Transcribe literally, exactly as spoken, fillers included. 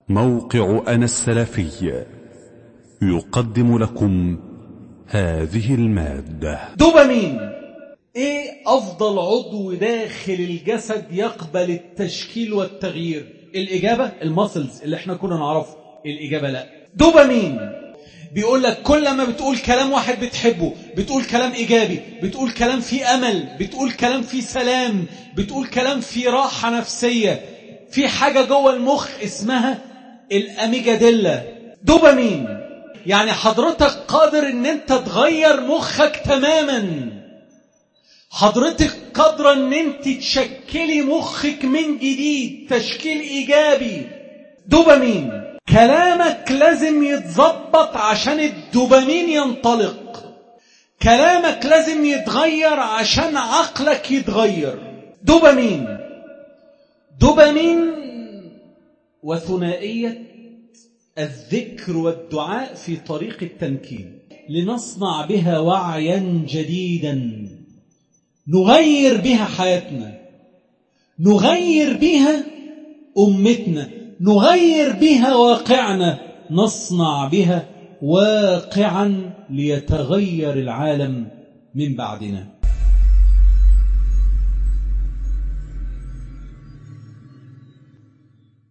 موقع أنا السلفي يقدم لكم هذه المادة. دوبامين. ايه افضل عضو داخل الجسد يقبل التشكيل والتغيير؟ الاجابة الماسلز اللي احنا كنا نعرفه. الاجابة لا. دوبامين بيقول لك كل ما بتقول كلام واحد بتحبه، بتقول كلام ايجابي، بتقول كلام فيه امل، بتقول كلام فيه سلام، بتقول كلام فيه راحة نفسية، في حاجة جوه المخ اسمها الاميجاديلا. دوبامين يعني حضرتك قادر ان انت تغير مخك تماما. حضرتك قادرة ان انت تشكلي مخك من جديد تشكيل ايجابي. دوبامين. كلامك لازم يتظبط عشان الدوبامين ينطلق. كلامك لازم يتغير عشان عقلك يتغير. دوبامين. دوبامين وثنائية الذكر والدعاء في طريق التمكين، لنصنع بها وعيا جديدا نغير بها حياتنا، نغير بها أمتنا، نغير بها واقعنا، نصنع بها واقعا ليتغير العالم من بعدنا.